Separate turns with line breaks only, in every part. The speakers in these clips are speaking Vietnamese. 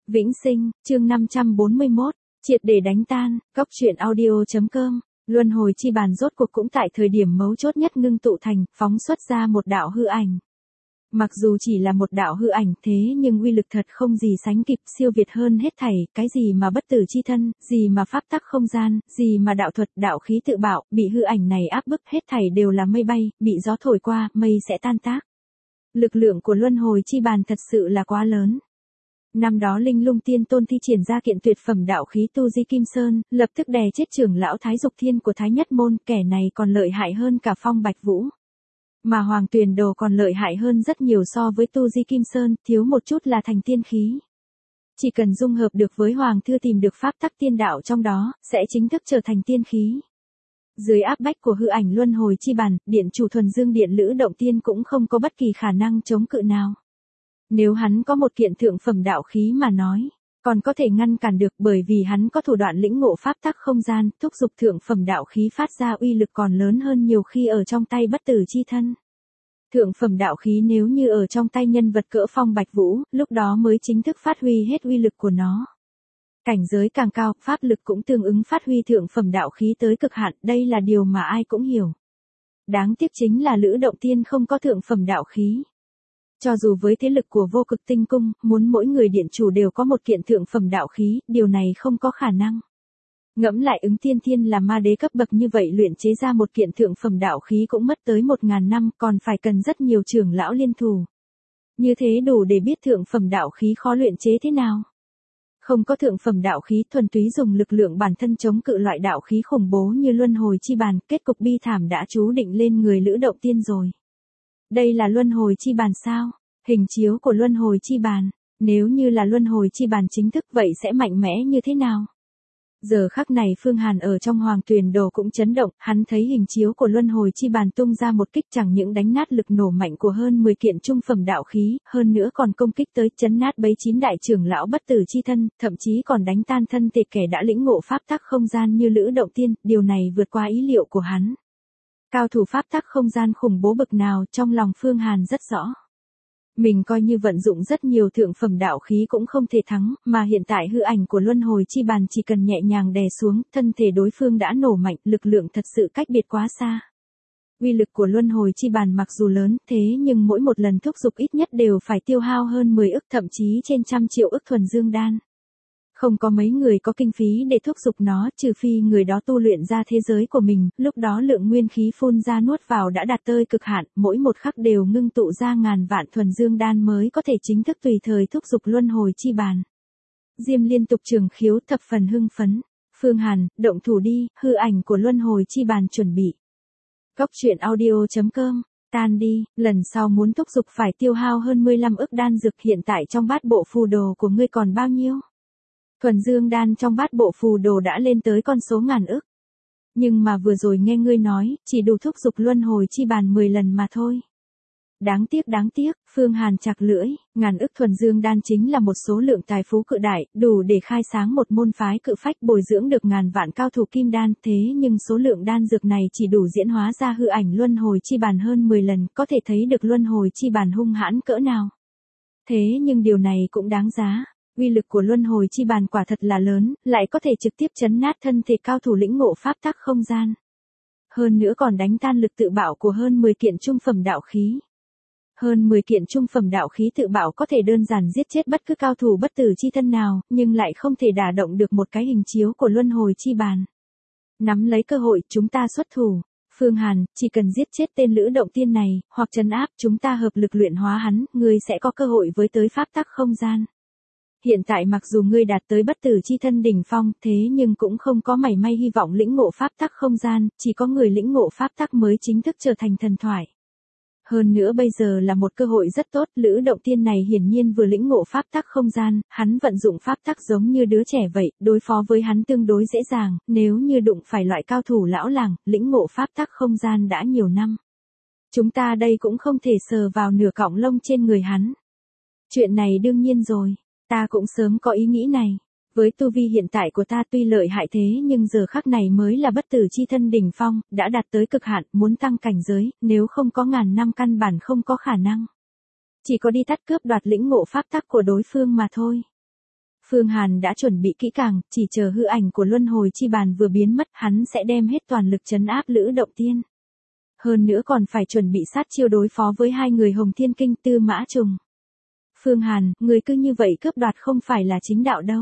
Vĩnh Sinh, chương 541, triệt để đánh tan, Cóc truyện audio.com. Luân hồi chi bàn rốt cuộc cũng tại thời điểm mấu chốt nhất ngưng tụ thành, phóng xuất ra một đạo hư ảnh. Mặc dù chỉ là một đạo hư ảnh thế nhưng uy lực thật không gì sánh kịp, siêu việt hơn hết thảy, cái gì mà bất tử chi thân, gì mà pháp tắc không gian, gì mà đạo thuật, đạo khí tự bạo, bị hư ảnh này áp bức hết thảy đều là mây bay, bị gió thổi qua, mây sẽ tan tác. Lực lượng của luân hồi chi bàn thật sự là quá lớn. Năm đó Linh Lung Tiên Tôn thi triển ra kiện tuyệt phẩm đạo khí Tu Di Kim Sơn, lập tức đè chết trưởng lão Thái Dục Thiên của Thái Nhất Môn, kẻ này còn lợi hại hơn cả Phong Bạch Vũ. Mà Hoàng Tuyền Đồ còn lợi hại hơn rất nhiều so với Tu Di Kim Sơn, thiếu một chút là thành tiên khí. Chỉ cần dung hợp được với Hoàng Thư tìm được pháp tắc tiên đạo trong đó, sẽ chính thức trở thành tiên khí. Dưới áp bách của hư ảnh luân hồi chi bàn, điện chủ thuần dương điện Lữ Động Tiên cũng không có bất kỳ khả năng chống cự nào. Nếu hắn có một kiện thượng phẩm đạo khí mà nói, còn có thể ngăn cản được, bởi vì hắn có thủ đoạn lĩnh ngộ pháp tắc không gian, thúc giục thượng phẩm đạo khí phát ra uy lực còn lớn hơn nhiều khi ở trong tay bất tử chi thân. Thượng phẩm đạo khí nếu như ở trong tay nhân vật cỡ Phong Bạch Vũ, lúc đó mới chính thức phát huy hết uy lực của nó. Cảnh giới càng cao, pháp lực cũng tương ứng phát huy thượng phẩm đạo khí tới cực hạn, đây là điều mà ai cũng hiểu. Đáng tiếc chính là Lữ Động Tiên không có thượng phẩm đạo khí. Cho dù với thế lực của Vô Cực Tinh Cung, muốn mỗi người điện chủ đều có một kiện thượng phẩm đạo khí, điều này không có khả năng. Ngẫm lại Ứng Tiên Thiên là ma đế cấp bậc như vậy luyện chế ra một kiện thượng phẩm đạo khí cũng mất tới 1000 năm, còn phải cần rất nhiều trưởng lão liên thủ. Như thế đủ để biết thượng phẩm đạo khí khó luyện chế thế nào. Không có thượng phẩm đạo khí, thuần túy dùng lực lượng bản thân chống cự loại đạo khí khủng bố như luân hồi chi bàn, kết cục bi thảm đã chú định lên người Lữ Động Tiên rồi. Đây là luân hồi chi bàn sao? Hình chiếu của luân hồi chi bàn, nếu như là luân hồi chi bàn chính thức vậy sẽ mạnh mẽ như thế nào? Giờ khắc này Phương Hàn ở trong Hoàng Tuyền Đồ cũng chấn động, hắn thấy hình chiếu của luân hồi chi bàn tung ra một kích chẳng những đánh nát lực nổ mạnh của hơn 10 kiện trung phẩm đạo khí, hơn nữa còn công kích tới chấn nát bấy 9 đại trưởng lão bất tử chi thân, thậm chí còn đánh tan thân thể kẻ đã lĩnh ngộ pháp tắc không gian như Lữ Động Tiên, điều này vượt qua ý liệu của hắn. Cao thủ pháp tắc không gian khủng bố bậc nào, trong lòng Phương Hàn rất rõ. Mình coi như vận dụng rất nhiều thượng phẩm đạo khí cũng không thể thắng, mà hiện tại hư ảnh của luân hồi chi bàn chỉ cần nhẹ nhàng đè xuống, thân thể đối phương đã nổ mạnh, lực lượng thật sự cách biệt quá xa. Uy lực của luân hồi chi bàn mặc dù lớn, thế nhưng mỗi một lần thúc giục ít nhất đều phải tiêu hao hơn 10 ức, thậm chí trên 100 triệu ức thuần dương đan. Không có mấy người có kinh phí để thúc giục nó, trừ phi người đó tu luyện ra thế giới của mình, lúc đó lượng nguyên khí phun ra nuốt vào đã đạt tới cực hạn, mỗi một khắc đều ngưng tụ ra ngàn vạn thuần dương đan mới có thể chính thức tùy thời thúc giục luân hồi chi bàn. Diêm liên tục trường khiếu thập phần hưng phấn. Phương Hàn, động thủ đi, hư ảnh của luân hồi chi bàn chuẩn bị. Cóc truyện audio.com. Tan đi, lần sau muốn thúc giục phải tiêu hao hơn 15 ức đan dược, hiện tại trong bát bộ phù đồ của ngươi còn bao nhiêu? Thuần dương đan trong bát bộ phù đồ đã lên tới con số ngàn ức. Nhưng mà vừa rồi nghe ngươi nói, chỉ đủ thúc giục luân hồi chi bàn 10 lần mà thôi. Đáng tiếc, Phương Hàn chặt lưỡi, ngàn ức thuần dương đan chính là một số lượng tài phú cự đại, đủ để khai sáng một môn phái cự phách bồi dưỡng được ngàn vạn cao thủ kim đan, thế nhưng số lượng đan dược này chỉ đủ diễn hóa ra hư ảnh luân hồi chi bàn hơn 10 lần, có thể thấy được luân hồi chi bàn hung hãn cỡ nào. Thế nhưng điều này cũng đáng giá. Uy lực của luân hồi chi bàn quả thật là lớn, lại có thể trực tiếp chấn nát thân thể cao thủ lĩnh ngộ pháp tắc không gian. Hơn nữa còn đánh tan lực tự bạo của hơn 10 kiện trung phẩm đạo khí. Hơn 10 kiện trung phẩm đạo khí tự bạo có thể đơn giản giết chết bất cứ cao thủ bất tử chi thân nào, nhưng lại không thể đả động được một cái hình chiếu của luân hồi chi bàn. Nắm lấy cơ hội, chúng ta xuất thủ. Phương Hàn, chỉ cần giết chết tên Lữ Động Tiên này, hoặc trấn áp, chúng ta hợp lực luyện hóa hắn, ngươi sẽ có cơ hội với tới pháp tắc không gian. Hiện tại mặc dù ngươi đạt tới bất tử chi thân đỉnh phong, thế nhưng cũng không có mảy may hy vọng lĩnh ngộ pháp tắc không gian, chỉ có người lĩnh ngộ pháp tắc mới chính thức trở thành thần thoại. Hơn nữa bây giờ là một cơ hội rất tốt, Lữ Động Tiên này hiển nhiên vừa lĩnh ngộ pháp tắc không gian, hắn vận dụng pháp tắc giống như đứa trẻ vậy, đối phó với hắn tương đối dễ dàng, nếu như đụng phải loại cao thủ lão làng, lĩnh ngộ pháp tắc không gian đã nhiều năm. Chúng ta đây cũng không thể sờ vào nửa cọng lông trên người hắn. Chuyện này đương nhiên rồi. Ta cũng sớm có ý nghĩ này. Với tu vi hiện tại của ta tuy lợi hại thế nhưng giờ khắc này mới là bất tử chi thân đỉnh phong, đã đạt tới cực hạn, muốn tăng cảnh giới, nếu không có ngàn năm căn bản không có khả năng. Chỉ có đi tắt cướp đoạt lĩnh ngộ pháp tắc của đối phương mà thôi. Phương Hàn đã chuẩn bị kỹ càng, chỉ chờ hư ảnh của luân hồi chi bàn vừa biến mất, hắn sẽ đem hết toàn lực trấn áp Lữ Động Tiên. Hơn nữa còn phải chuẩn bị sát chiêu đối phó với hai người Hồng Thiên Kinh Tư Mã Trùng. Phương Hàn, người cứ như vậy cướp đoạt không phải là chính đạo đâu.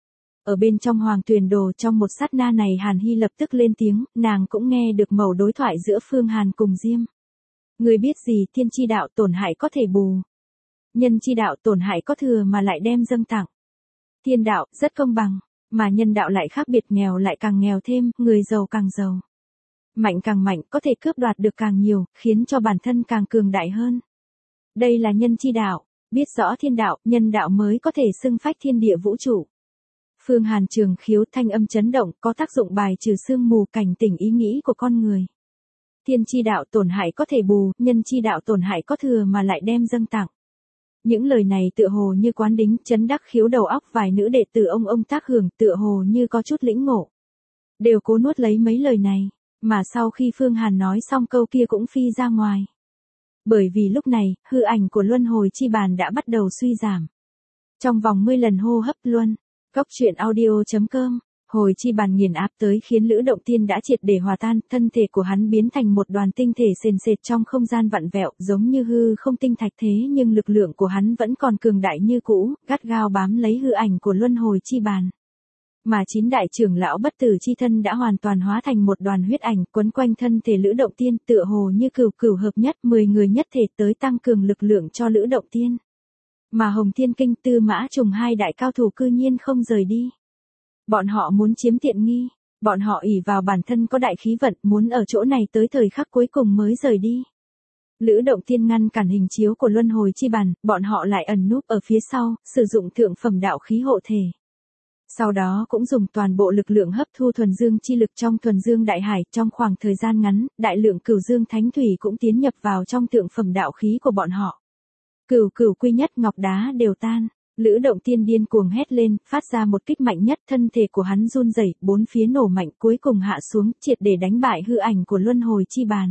Ở bên trong Hoàng Tuyền Đồ trong một sát na này Hàn Hy lập tức lên tiếng, nàng cũng nghe được mẩu đối thoại giữa Phương Hàn cùng Diêm. Người biết gì, thiên chi đạo tổn hại có thể bù. Nhân chi đạo tổn hại có thừa mà lại đem dâng tặng. Thiên đạo, rất công bằng, mà nhân đạo lại khác biệt, nghèo lại càng nghèo thêm, người giàu càng giàu. Mạnh càng mạnh, có thể cướp đoạt được càng nhiều, khiến cho bản thân càng cường đại hơn. Đây là nhân chi đạo, biết rõ thiên đạo, nhân đạo mới có thể xưng phách thiên địa vũ trụ. Phương Hàn trường khiếu thanh âm chấn động, có tác dụng bài trừ sương mù cảnh tỉnh ý nghĩ của con người. Thiên chi đạo tổn hại có thể bù, nhân chi đạo tổn hại có thừa mà lại đem dâng tặng. Những lời này tựa hồ như quán đính, chấn đắc khiếu đầu óc vài nữ đệ tử ông tác hưởng, tựa hồ như có chút lĩnh ngộ. Đều cố nuốt lấy mấy lời này, mà sau khi Phương Hàn nói xong câu kia cũng phi ra ngoài. Bởi vì lúc này, hư ảnh của luân hồi chi bàn đã bắt đầu suy giảm. Trong vòng 10 lần hô hấp luân, Cốc truyện audio.com, hồi chi bàn nghiền áp tới khiến Lữ Động Tiên đã triệt để hòa tan, thân thể của hắn biến thành một đoàn tinh thể sền sệt trong không gian vặn vẹo, giống như hư không tinh thạch, thế nhưng lực lượng của hắn vẫn còn cường đại như cũ, gắt gao bám lấy hư ảnh của luân hồi chi bàn. Mà 9 đại trưởng lão bất tử chi thân đã hoàn toàn hóa thành một đoàn huyết ảnh quấn quanh thân thể Lữ Động Tiên, tựa hồ như cửu hợp nhất, 10 người nhất thể tới tăng cường lực lượng cho Lữ Động Tiên. Mà Hồng Thiên Kinh Tư Mã Trùng hai đại cao thủ cư nhiên không rời đi. Bọn họ muốn chiếm tiện nghi, bọn họ ỷ vào bản thân có đại khí vận, muốn ở chỗ này tới thời khắc cuối cùng mới rời đi. Lữ Động Tiên ngăn cản hình chiếu của luân hồi chi bàn, bọn họ lại ẩn núp ở phía sau, sử dụng thượng phẩm đạo khí hộ thể. Sau đó cũng dùng toàn bộ lực lượng hấp thu thuần dương chi lực trong thuần dương đại hải, trong khoảng thời gian ngắn, đại lượng cửu dương thánh thủy cũng tiến nhập vào trong thượng phẩm đạo khí của bọn họ. Cửu quy nhất, ngọc đá đều tan. Lữ Động Tiên điên cuồng hét lên, phát ra một kích mạnh nhất, thân thể của hắn run rẩy, bốn phía nổ mạnh, cuối cùng hạ xuống, triệt để đánh bại hư ảnh của luân hồi chi bàn.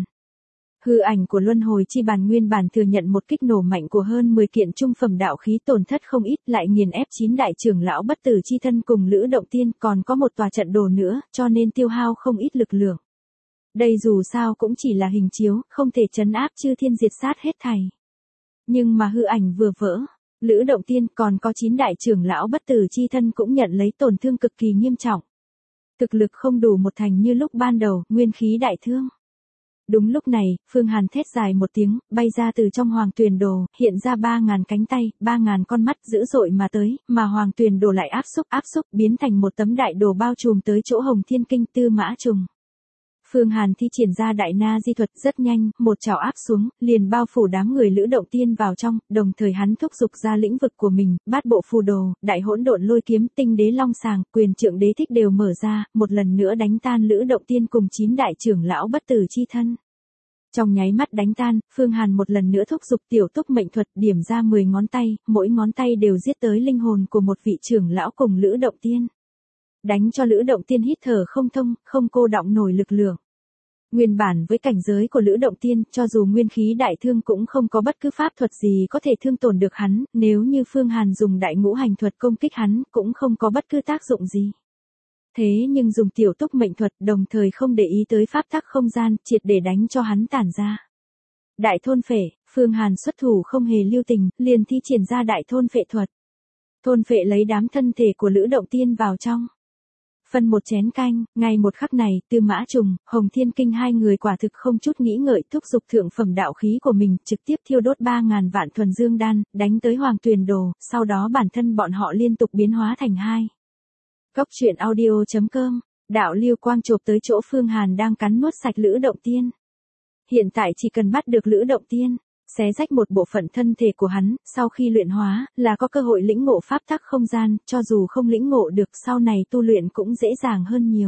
Hư ảnh của luân hồi chi bàn nguyên bản thừa nhận một kích nổ mạnh của hơn 10 kiện trung phẩm đạo khí, tổn thất không ít, lại nghiền ép 9 đại trưởng lão bất tử chi thân cùng Lữ Động Tiên, còn có một tòa trận đồ nữa, cho nên tiêu hao không ít lực lượng. Đây dù sao cũng chỉ là hình chiếu, không thể trấn áp chư thiên diệt sát hết thảy. Nhưng mà hư ảnh vừa vỡ, Lữ Động Tiên còn có 9 đại trưởng lão bất tử chi thân cũng nhận lấy tổn thương cực kỳ nghiêm trọng. Thực lực không đủ một thành như lúc ban đầu, nguyên khí đại thương. Đúng lúc này, Phương Hàn thét dài một tiếng, bay ra từ trong Hoàng Tuyền Đồ, hiện ra 3.000 cánh tay, 3.000 con mắt dữ dội mà tới, mà Hoàng Tuyền Đồ lại áp xúc, biến thành một tấm đại đồ bao trùm tới chỗ Hồng Thiên Kinh Tư Mã Trùng. Phương Hàn thi triển ra đại na di thuật rất nhanh, một chảo áp xuống, liền bao phủ đám người Lữ Động Tiên vào trong, đồng thời hắn thúc giục ra lĩnh vực của mình, bát bộ phù đồ, đại hỗn độn lôi kiếm, tinh đế long sàng, quyền trượng đế thích đều mở ra, một lần nữa đánh tan Lữ Động Tiên cùng 9 đại trưởng lão bất tử chi thân. Trong nháy mắt đánh tan, Phương Hàn một lần nữa thúc giục tiểu túc mệnh thuật, điểm ra 10 ngón tay, mỗi ngón tay đều giết tới linh hồn của một vị trưởng lão cùng Lữ Động Tiên. Đánh cho Lữ Động Tiên hít thở không thông, không cô đọng nổi lực lượng. Nguyên bản với cảnh giới của Lữ Động Tiên, cho dù nguyên khí đại thương cũng không có bất cứ pháp thuật gì có thể thương tổn được hắn, nếu như Phương Hàn dùng đại ngũ hành thuật công kích hắn, cũng không có bất cứ tác dụng gì. Thế nhưng dùng tiểu túc mệnh thuật, đồng thời không để ý tới pháp tắc không gian, triệt để đánh cho hắn tản ra. Đại thôn phệ, Phương Hàn xuất thủ không hề lưu tình, liền thi triển ra đại thôn phệ thuật. Thôn phệ lấy đám thân thể của Lữ Động Tiên vào trong. Phân một chén canh, ngay một khắc này, Tư Mã Trùng, Hồng Thiên Kinh hai người quả thực không chút nghĩ ngợi, thúc giục thượng phẩm đạo khí của mình, trực tiếp thiêu đốt 3.000 vạn thuần dương đan, đánh tới Hoàng Tuyền Đồ, sau đó bản thân bọn họ liên tục biến hóa thành hai. Cốc truyện audio.com, đạo lưu quang chộp tới chỗ Phương Hàn đang cắn nuốt sạch Lữ Động Tiên. Hiện tại chỉ cần bắt được Lữ Động Tiên, xé rách một bộ phận thân thể của hắn, sau khi luyện hóa, là có cơ hội lĩnh ngộ pháp tắc không gian, cho dù không lĩnh ngộ được, sau này tu luyện cũng dễ dàng hơn nhiều.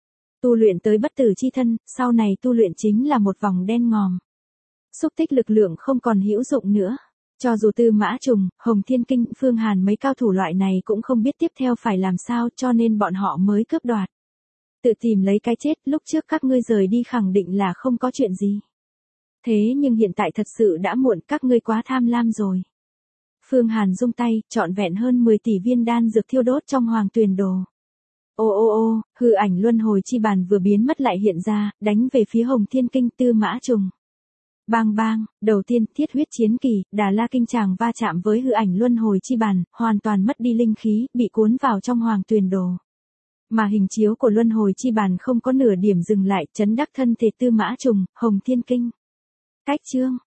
Tu luyện tới bất tử chi thân, sau này tu luyện chính là một vòng đen ngòm. Xúc tích lực lượng không còn hữu dụng nữa. Cho dù Tư Mã Trùng, Hồng Thiên Kinh, Phương Hàn mấy cao thủ loại này cũng không biết tiếp theo phải làm sao, cho nên bọn họ mới cướp đoạt. Tự tìm lấy cái chết, lúc trước các ngươi rời đi khẳng định là không có chuyện gì. Thế nhưng hiện tại thật sự đã muộn, các ngươi quá tham lam rồi. Phương Hàn rung tay, trọn vẹn hơn 10 tỷ viên đan dược thiêu đốt trong hoàng tuyền đồ. Ô ô ô, hư ảnh luân hồi chi bàn vừa biến mất lại hiện ra, đánh về phía Hồng Thiên Kinh Tư Mã Trùng. Bang bang, đầu tiên thiết huyết chiến kỳ, Đà La Kinh Tràng va chạm với hư ảnh luân hồi chi bàn, hoàn toàn mất đi linh khí, bị cuốn vào trong hoàng tuyền đồ. Mà hình chiếu của luân hồi chi bàn không có nửa điểm dừng lại, chấn đắc thân thể Tư Mã Trùng, Hồng Thiên Kinh. Cách chương.